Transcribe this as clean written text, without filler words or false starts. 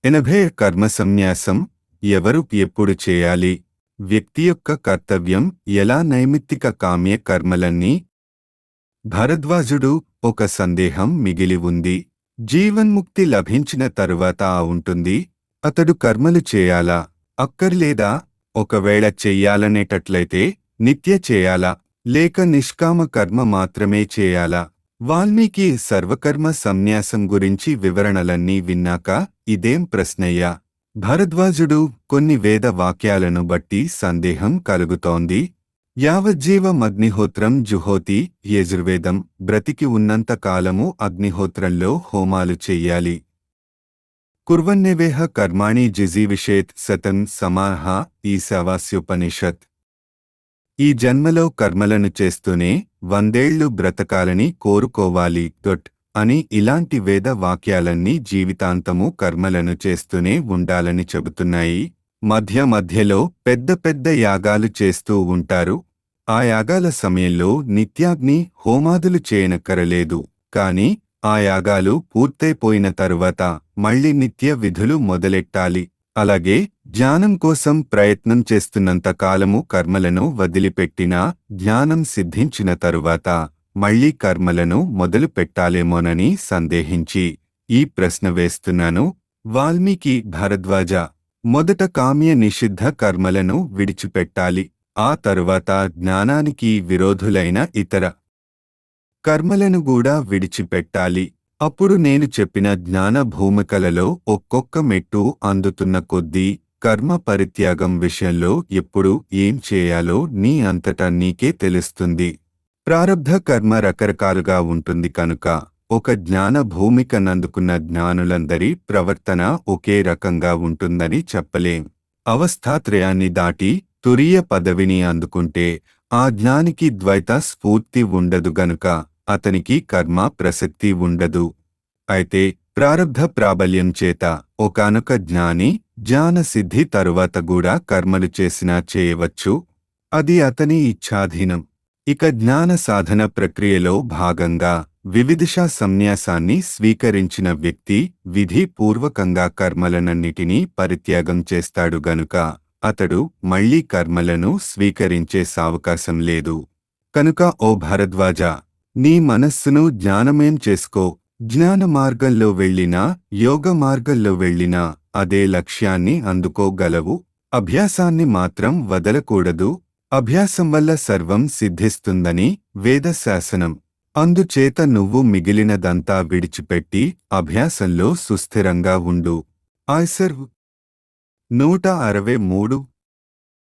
80 కర్మ సన్యాసం ఎవరు ఎప్పుడు చేయాలి? వ్యక్తి యొక్క కర్తవ్యం ఎలా? నైమిత్తిక కామ్య కర్మలన్నీ. భరద్వాజుడు ఒక సందేహం మిగిలి ఉంది. జీవన్ముక్తి లభించిన తరువాత ఉంటుంది. అతడు కర్మలు చేయాలా? అక్కర్లేదా? ఒకవేళ చెయ్యాలనేటట్లయితే నిత్య చేయాలా? లేక నిష్కామ కర్మ మాత్రమే చేయాలా? వాల్మీకి సర్వకర్మ సన్యాసం గురించి వివరణలన్నీ విన్నాక ఇదేం ప్రశ్నయ్యా? భరద్వాజుడు కొన్ని వేద వాక్యాలను బట్టి సందేహం కలుగుతోంది. యావజ్జీవమగ్నిహోత్రం జుహోతి. యజుర్వేదం బ్రతికి ఉన్నంత కాలము అగ్నిహోత్రంలో హోమాలు చెయ్యాలి. కుర్వన్నేవేహ కర్మాణి జిజీవిషేత్ శతం సమాహ. ఈశావాస్యోపనిషత్. ఈ జన్మలో కర్మలను చేస్తూనే 100 ఏళ్లు బ్రతకాలని కోరుకోవాలి అని ఇలాంటి వేద వాక్యాలన్నీ జీవితాంతము కర్మలను చేస్తూనే ఉండాలని చెబుతున్నాయి. మధ్య మధ్యలో పెద్ద పెద్ద యాగాలు చేస్తూ ఉంటారు. ఆ యాగాల సమయంలో నిత్యాగ్ని హోమాదులు చేయనక్కరలేదు. కాని ఆ యాగాలు పూర్తయిపోయిన తరువాత మళ్ళీ నిత్య విధులు మొదలెట్టాలి. అలాగే జ్ఞానం కోసం ప్రయత్నం చేస్తున్నంత కాలము కర్మలను వదిలిపెట్టినా జ్ఞానం సిద్ధించిన తరువాత మళ్లీ కర్మలను మొదలు పెట్టాలేమోనని సందేహించి ఈ ప్రశ్న వేస్తున్నాను. వాల్మీకి భరద్వాజ, మొదట కామ్య నిషిద్ధ కర్మలను విడిచిపెట్టాలి. ఆ తరువాత జ్ఞానానికి విరోధులైన ఇతర కర్మలను కూడా విడిచిపెట్టాలి. అప్పుడు నేను చెప్పిన జ్ఞాన భూమికలలో ఒక్కొక్క మెట్టు అందుతున్న కొద్దీ కర్మ పరిత్యాగం విషయంలో ఎప్పుడు ఏం చేయాలో నీ అంతటా నీకే తెలుస్తుంది. ప్రారబ్ధ కర్మ రకరకాలుగా ఉంటుంది కనుక ఒక జ్ఞాన భూమికనందుకున్న జ్ఞానులందరి ప్రవర్తన ఒకే రకంగా ఉంటుందని చెప్పలేం. అవస్థాత్రయాన్ని దాటి తురీయ పదవిని అందుకుంటే ఆ జ్ఞానికి ద్వైత స్ఫూర్తి ఉండదు గనుక అతనికి కర్మ ప్రసక్తి ఉండదు. అయితే ప్రారబ్ధ ప్రాబల్యం చేత ఒకానొక జ్ఞాని జ్ఞాన సిద్ధి తరువాత కూడా కర్మలు చేసినా చేయవచ్చు. అది అతని ఇచ్ఛాధీనం. ఇక జ్ఞాన సాధన ప్రక్రియలో భాగంగా వివిధిషా సన్యాసాన్ని స్వీకరించిన వ్యక్తి విధి పూర్వకంగా కర్మలనన్నిటినీ పరిత్యాగం చేస్తాడు గనుక అతడు మళ్లీ కర్మలను స్వీకరించే సావకాశం లేదు. కనుక ఓ భరద్వాజ, నీ మనస్సును జ్ఞానమయం చేసుకో. జ్ఞాన మార్గంలో వెళ్ళినా యోగ మార్గంలో వెళ్ళినా అదే లక్ష్యాన్ని అందుకోగలవు. అభ్యాసాన్ని మాత్రం వదలకూడదు. అభ్యాసం వల్ల సర్వం సిద్ధిస్తుందని వేదశాసనం. అందుచేత నువ్వు మిగిలినదంతా విడిచిపెట్టి అభ్యాసంలో సుస్థిరంగా ఉండు. ఆయ్సర్ 163